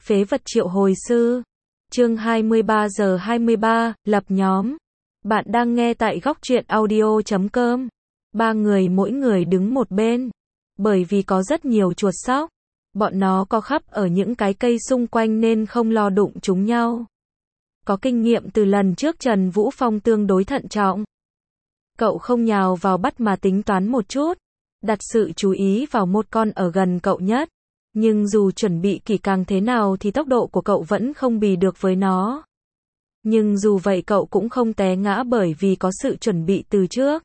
Phế vật triệu hồi sư. Chương 23 giờ 23, lập nhóm. Bạn đang nghe tại góc truyện audio.com. Ba người mỗi người đứng một bên. Bởi vì có rất nhiều chuột sóc. Bọn nó có khắp ở những cái cây xung quanh nên không lo đụng chúng nhau. Có kinh nghiệm từ lần trước Trần Vũ Phong tương đối thận trọng. Cậu không nhào vào bắt mà tính toán một chút. Đặt sự chú ý vào một con ở gần cậu nhất. Nhưng dù chuẩn bị kỹ càng thế nào thì tốc độ của cậu vẫn không bì được với nó. Nhưng dù vậy cậu cũng không té ngã bởi vì có sự chuẩn bị từ trước.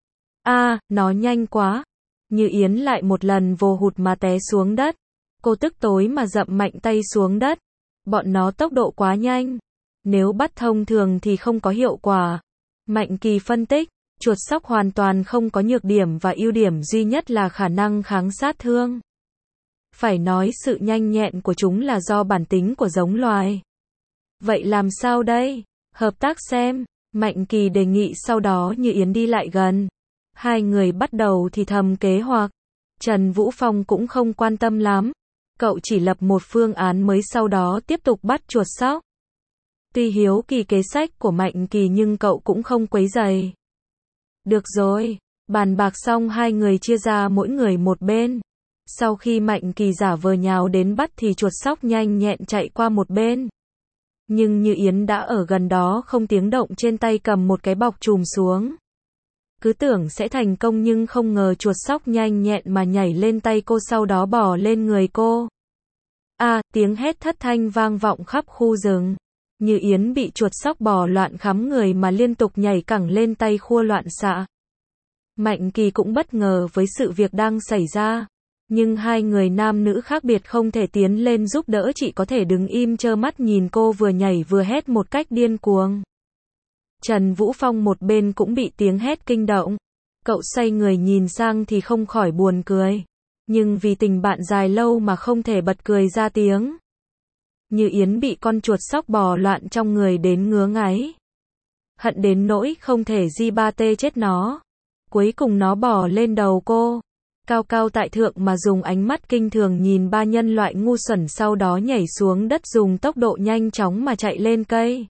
Nó nhanh quá. Như Yến lại một lần vô hụt mà té xuống đất. Cô tức tối mà dậm mạnh tay xuống đất. Bọn nó tốc độ quá nhanh. Nếu bắt thông thường thì không có hiệu quả. Mạnh Kỳ phân tích, chuột sóc hoàn toàn không có nhược điểm và ưu điểm duy nhất là khả năng kháng sát thương. Phải nói sự nhanh nhẹn của chúng là do bản tính của giống loài. Vậy làm sao đây? Hợp tác xem, Mạnh Kỳ đề nghị sau đó Như Yến đi lại gần. Hai người bắt đầu thì thầm kế hoạch. Trần Vũ Phong cũng không quan tâm lắm. Cậu chỉ lập một phương án mới sau đó tiếp tục bắt chuột sóc. Tuy hiếu kỳ kế sách của Mạnh Kỳ nhưng cậu cũng không quấy rầy. Được rồi, bàn bạc xong hai người chia ra mỗi người một bên. Sau khi Mạnh Kỳ giả vờ nhào đến bắt thì chuột sóc nhanh nhẹn chạy qua một bên. Nhưng Như Yến đã ở gần đó không tiếng động trên tay cầm một cái bọc chùm xuống. Cứ tưởng sẽ thành công nhưng không ngờ chuột sóc nhanh nhẹn mà nhảy lên tay cô sau đó bò lên người cô. Tiếng hét thất thanh vang vọng khắp khu rừng. Như Yến bị chuột sóc bò loạn khắm người mà liên tục nhảy cẳng lên tay khua loạn xạ. Mạnh Kỳ cũng bất ngờ với sự việc đang xảy ra. Nhưng hai người nam nữ khác biệt không thể tiến lên giúp đỡ, chỉ có thể đứng im trơ mắt nhìn cô vừa nhảy vừa hét một cách điên cuồng. Trần Vũ Phong một bên cũng bị tiếng hét kinh động. Cậu xoay người nhìn sang thì không khỏi buồn cười. Nhưng vì tình bạn dài lâu mà không thể bật cười ra tiếng. Như Yến bị con chuột sóc bò loạn trong người đến ngứa ngáy. Hận đến nỗi không thể di chết nó. Cuối cùng nó bò lên đầu cô. Cao cao tại thượng mà dùng ánh mắt kinh thường nhìn ba nhân loại ngu xuẩn, sau đó nhảy xuống đất dùng tốc độ nhanh chóng mà chạy lên cây.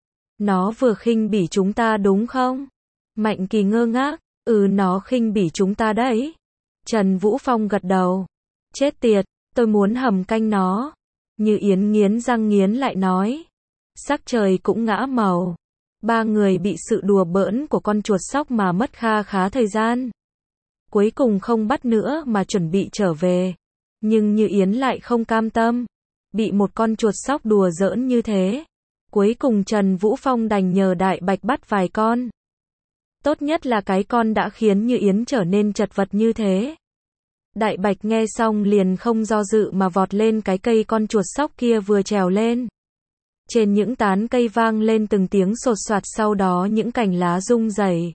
Nó vừa khinh bỉ chúng ta đúng không? Mạnh Kỳ ngơ ngác, nó khinh bỉ chúng ta đấy. Trần Vũ Phong gật đầu. Chết tiệt, tôi muốn hầm canh nó. Như Yến nghiến răng nghiến lại nói. Sắc trời cũng ngã màu. Ba người bị sự đùa bỡn của con chuột sóc mà mất kha khá thời gian. Cuối cùng không bắt nữa mà chuẩn bị trở về. Nhưng Như Yến lại không cam tâm. Bị một con chuột sóc đùa giỡn như thế. Cuối cùng Trần Vũ Phong đành nhờ Đại Bạch bắt vài con. Tốt nhất là cái con đã khiến Như Yến trở nên chật vật như thế. Đại Bạch nghe xong liền không do dự mà vọt lên cái cây con chuột sóc kia vừa trèo lên. Trên những tán cây vang lên từng tiếng sột soạt, sau đó những cành lá rung rẩy.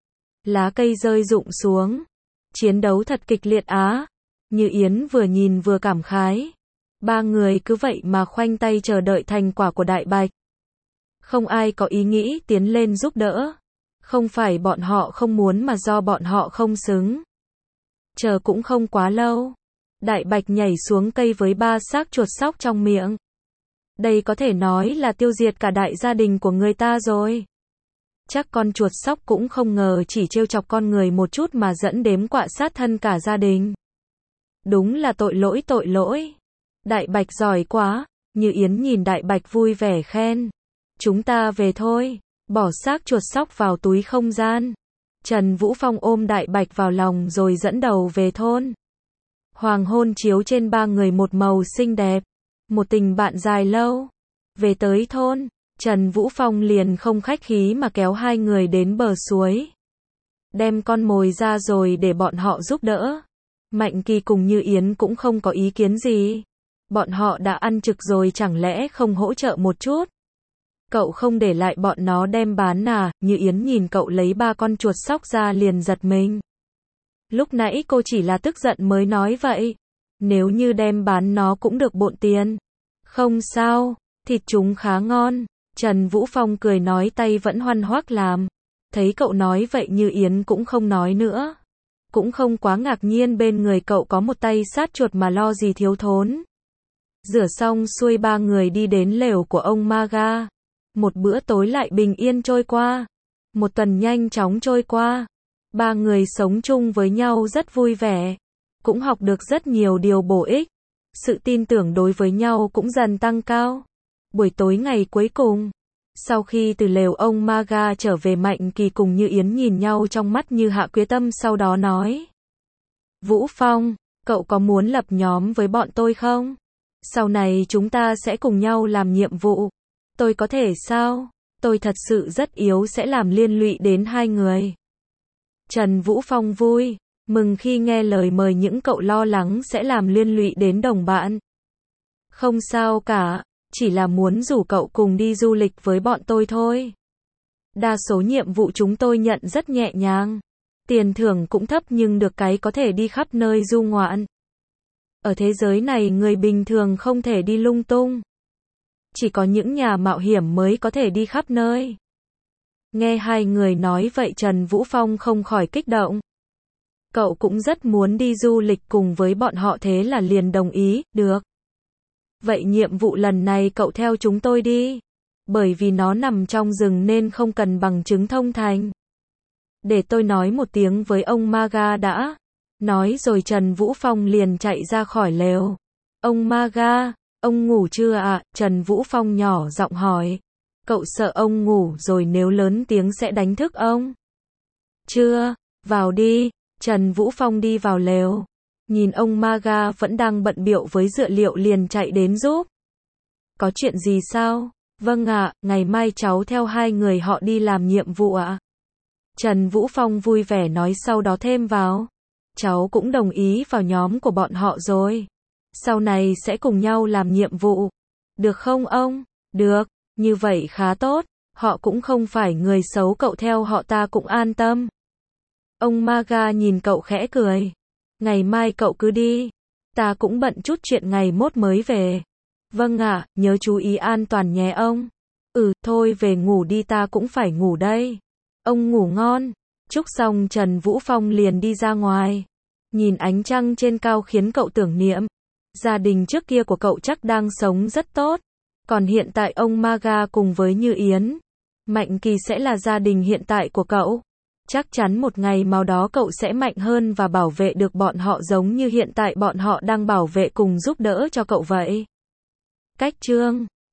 Lá cây rơi rụng xuống. Chiến đấu thật kịch liệt á. Như Yến vừa nhìn vừa cảm khái. Ba người cứ vậy mà khoanh tay chờ đợi thành quả của Đại Bạch. Không ai có ý nghĩ tiến lên giúp đỡ. Không phải bọn họ không muốn mà do bọn họ không xứng. Chờ cũng không quá lâu. Đại Bạch nhảy xuống cây với ba xác chuột sóc trong miệng. Đây có thể nói là tiêu diệt cả đại gia đình của người ta rồi. Chắc con chuột sóc cũng không ngờ chỉ trêu chọc con người một chút mà dẫn đến quạ sát thân cả gia đình. Đúng là tội lỗi. Đại Bạch giỏi quá. Như Yến nhìn Đại Bạch vui vẻ khen. Chúng ta về thôi. Bỏ xác chuột sóc vào túi không gian. Trần Vũ Phong ôm Đại Bạch vào lòng rồi dẫn đầu về thôn. Hoàng hôn chiếu trên ba người một màu xinh đẹp. Một tình bạn dài lâu. Về tới thôn, Trần Vũ Phong liền không khách khí mà kéo hai người đến bờ suối. Đem con mồi ra rồi để bọn họ giúp đỡ. Mạnh Kỳ cùng Như Yến cũng không có ý kiến gì. Bọn họ đã ăn trực rồi chẳng lẽ không hỗ trợ một chút. Cậu không để lại bọn nó đem bán à? Như Yến nhìn cậu lấy ba con chuột sóc ra liền giật mình. Lúc nãy cô chỉ là tức giận mới nói vậy. Nếu như đem bán nó cũng được bộn tiền. Không sao, thịt chúng khá ngon. Trần Vũ Phong cười nói, tay vẫn hoăn hoác làm. Thấy cậu nói vậy Như Yến cũng không nói nữa. Cũng không quá ngạc nhiên, bên người cậu có một tay sát chuột mà lo gì thiếu thốn. Rửa xong xuôi ba người đi đến lều của ông Maga. Một bữa tối lại bình yên trôi qua. Một tuần nhanh chóng trôi qua. Ba người sống chung với nhau rất vui vẻ. Cũng học được rất nhiều điều bổ ích. Sự tin tưởng đối với nhau cũng dần tăng cao. Buổi tối ngày cuối cùng, sau khi từ lều ông Maga trở về, Mạnh Kỳ cùng Như Yến nhìn nhau trong mắt như hạ quyết tâm, sau đó nói: Vũ Phong, cậu có muốn lập nhóm với bọn tôi không? Sau này chúng ta sẽ cùng nhau làm nhiệm vụ. Tôi có thể sao? Tôi thật sự rất yếu, sẽ làm liên lụy đến hai người. Trần Vũ Phong vui mừng khi nghe lời mời, những cậu lo lắng sẽ làm liên lụy đến đồng bạn. Không sao cả, chỉ là muốn rủ cậu cùng đi du lịch với bọn tôi thôi. Đa số nhiệm vụ chúng tôi nhận rất nhẹ nhàng. Tiền thưởng cũng thấp nhưng được cái có thể đi khắp nơi du ngoạn. Ở thế giới này người bình thường không thể đi lung tung. Chỉ có những nhà mạo hiểm mới có thể đi khắp nơi. Nghe hai người nói vậy, Trần Vũ Phong không khỏi kích động. Cậu cũng rất muốn đi du lịch cùng với bọn họ, thế là liền đồng ý, được. Vậy nhiệm vụ lần này cậu theo chúng tôi đi. Bởi vì nó nằm trong rừng nên không cần bằng chứng thông thành. Để tôi nói một tiếng với ông Maga đã. Nói rồi Trần Vũ Phong liền chạy ra khỏi lều. Ông Maga, ông ngủ chưa ạ? Trần Vũ Phong nhỏ giọng hỏi. Cậu sợ ông ngủ rồi nếu lớn tiếng sẽ đánh thức ông? Chưa, vào đi. Trần Vũ Phong đi vào lều. Nhìn ông Maga vẫn đang bận bịu với dữ liệu liền chạy đến giúp. Có chuyện gì sao? Vâng ạ, ngày mai cháu theo hai người họ đi làm nhiệm vụ ạ. Trần Vũ Phong vui vẻ nói, sau đó thêm vào. Cháu cũng đồng ý vào nhóm của bọn họ rồi. Sau này sẽ cùng nhau làm nhiệm vụ. Được không ông? Được, như vậy khá tốt. Họ cũng không phải người xấu, cậu theo họ ta cũng an tâm. Ông Maga nhìn cậu khẽ cười. Ngày mai cậu cứ đi. Ta cũng bận chút chuyện, ngày mốt mới về. Vâng ạ, nhớ chú ý an toàn nhé ông. Thôi về ngủ đi, ta cũng phải ngủ đây. Ông ngủ ngon. Chúc xong Trần Vũ Phong liền đi ra ngoài. Nhìn ánh trăng trên cao khiến cậu tưởng niệm. Gia đình trước kia của cậu chắc đang sống rất tốt. Còn hiện tại ông Maga cùng với Như Yến, Mạnh Kỳ sẽ là gia đình hiện tại của cậu. Chắc chắn một ngày nào đó cậu sẽ mạnh hơn và bảo vệ được bọn họ giống như hiện tại bọn họ đang bảo vệ cùng giúp đỡ cho cậu vậy. Cách chương